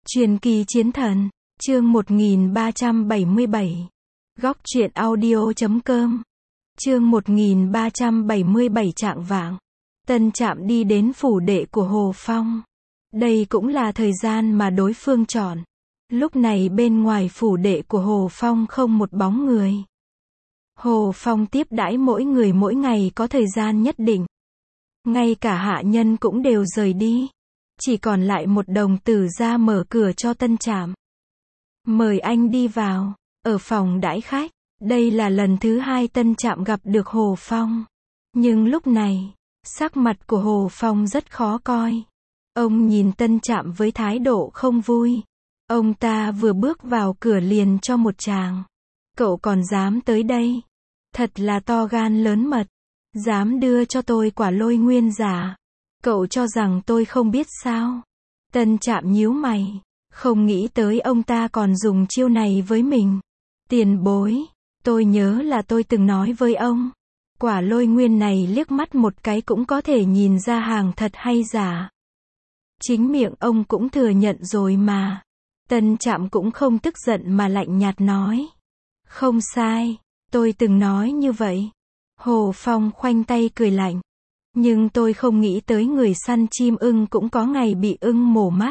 Truyền kỳ chiến thần, chương 1377. Góc truyện audio.com. Chương 1377 Trạng vạng. Tân Trạm đi đến phủ đệ của Hồ Phong. Đây cũng là thời gian mà đối phương chọn. Lúc này bên ngoài phủ đệ của Hồ Phong không một bóng người. Hồ Phong tiếp đãi mỗi người mỗi ngày có thời gian nhất định. Ngay cả hạ nhân cũng đều rời đi. Chỉ còn lại một đồng tử ra mở cửa cho Tân Trạm. Mời anh đi vào. Ở phòng đãi khách. Đây là lần thứ hai Tân Trạm gặp được Hồ Phong. Nhưng lúc này, sắc mặt của Hồ Phong rất khó coi. Ông nhìn Tân Trạm với thái độ không vui. Ông ta vừa bước vào cửa liền cho một tràng. Cậu còn dám tới đây? Thật là to gan lớn mật. Dám đưa cho tôi quả lôi nguyên giả. Cậu cho rằng tôi không biết sao? Tân Trạm nhíu mày. Không nghĩ tới ông ta còn dùng chiêu này với mình. Tiền bối. Tôi nhớ là tôi từng nói với ông. Quả lôi nguyên này liếc mắt một cái cũng có thể nhìn ra hàng thật hay giả. Chính miệng ông cũng thừa nhận rồi mà. Tân Trạm cũng không tức giận mà lạnh nhạt nói. Không sai. Tôi từng nói như vậy. Hồ Phong khoanh tay cười lạnh. Nhưng tôi không nghĩ tới người săn chim ưng cũng có ngày bị ưng mổ mắt.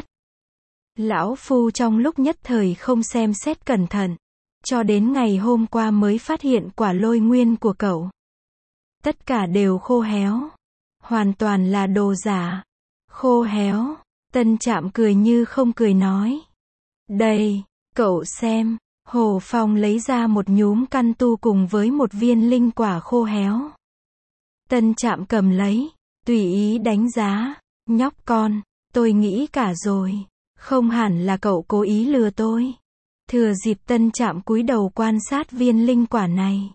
Lão Phu trong lúc nhất thời không xem xét cẩn thận. Cho đến ngày hôm qua mới phát hiện quả lôi nguyên của cậu. Tất cả đều khô héo. Hoàn toàn là đồ giả. Khô héo. Tân Trạm cười như không cười nói. Đây, cậu xem. Hồ Phong lấy ra một nhúm căn tu cùng với một viên linh quả khô héo. Tân Trạm cầm lấy, tùy ý đánh giá. Nhóc con, tôi nghĩ cả rồi. Không hẳn là cậu cố ý lừa tôi. Thừa dịp Tân Trạm cúi đầu quan sát viên linh quả này.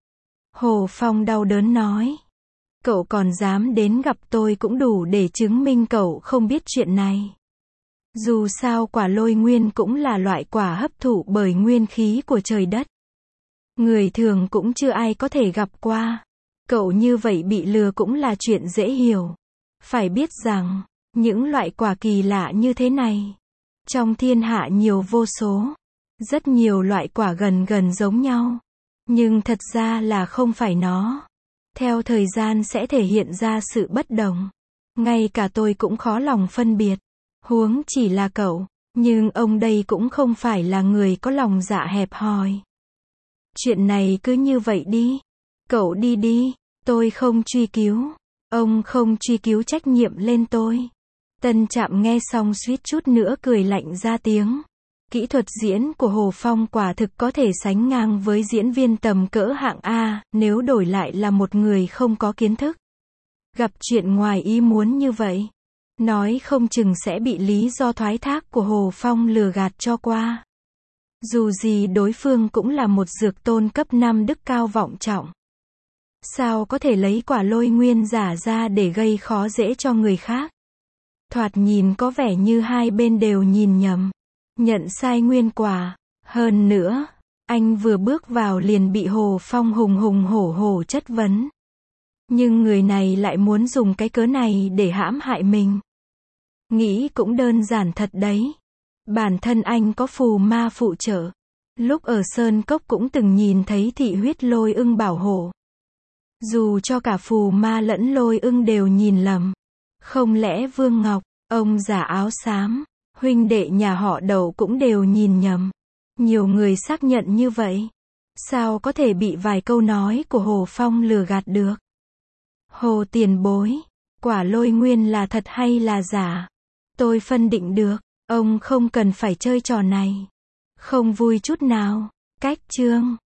Hồ Phong đau đớn nói. Cậu còn dám đến gặp tôi cũng đủ để chứng minh cậu không biết chuyện này. Dù sao quả lôi nguyên cũng là loại quả hấp thụ bởi nguyên khí của trời đất. Người thường cũng chưa ai có thể gặp qua. Cậu như vậy bị lừa cũng là chuyện dễ hiểu. Phải biết rằng, những loại quả kỳ lạ như thế này, trong thiên hạ nhiều vô số. Rất nhiều loại quả gần gần giống nhau. Nhưng thật ra là không phải nó. Theo thời gian sẽ thể hiện ra sự bất đồng. Ngay cả tôi cũng khó lòng phân biệt. Huống chỉ là cậu. Nhưng ông đây cũng không phải là người có lòng dạ hẹp hòi. Chuyện này cứ như vậy đi. Cậu đi đi. Tôi không truy cứu. Ông không truy cứu trách nhiệm lên tôi. Tân Trạm nghe xong suýt chút nữa cười lạnh ra tiếng. Kỹ thuật diễn của Hồ Phong quả thực có thể sánh ngang với diễn viên tầm cỡ hạng A, nếu đổi lại là một người không có kiến thức. Gặp chuyện ngoài ý muốn như vậy, nói không chừng sẽ bị lý do thoái thác của Hồ Phong lừa gạt cho qua. Dù gì đối phương cũng là một dược tôn cấp 5 đức cao vọng trọng. Sao có thể lấy quả lôi nguyên giả ra để gây khó dễ cho người khác? Thoạt nhìn có vẻ như hai bên đều nhìn nhầm. Nhận sai nguyên quả. Hơn nữa, anh vừa bước vào liền bị Hồ Phong hùng hùng hổ hổ chất vấn. Nhưng người này lại muốn dùng cái cớ này để hãm hại mình. Nghĩ cũng đơn giản thật đấy. Bản thân anh có phù ma phụ trợ. Lúc ở Sơn Cốc cũng từng nhìn thấy thị huyết lôi ưng bảo hộ. Dù cho cả phù ma lẫn lôi ưng đều nhìn lầm. Không lẽ Vương Ngọc, ông già áo xám, huynh đệ nhà họ Đậu cũng đều nhìn nhầm. Nhiều người xác nhận như vậy. Sao có thể bị vài câu nói của Hồ Phong lừa gạt được? Hồ tiền bối, quả lôi nguyên là thật hay là giả? Tôi phân định được, ông không cần phải chơi trò này. Không vui chút nào. Cách chương.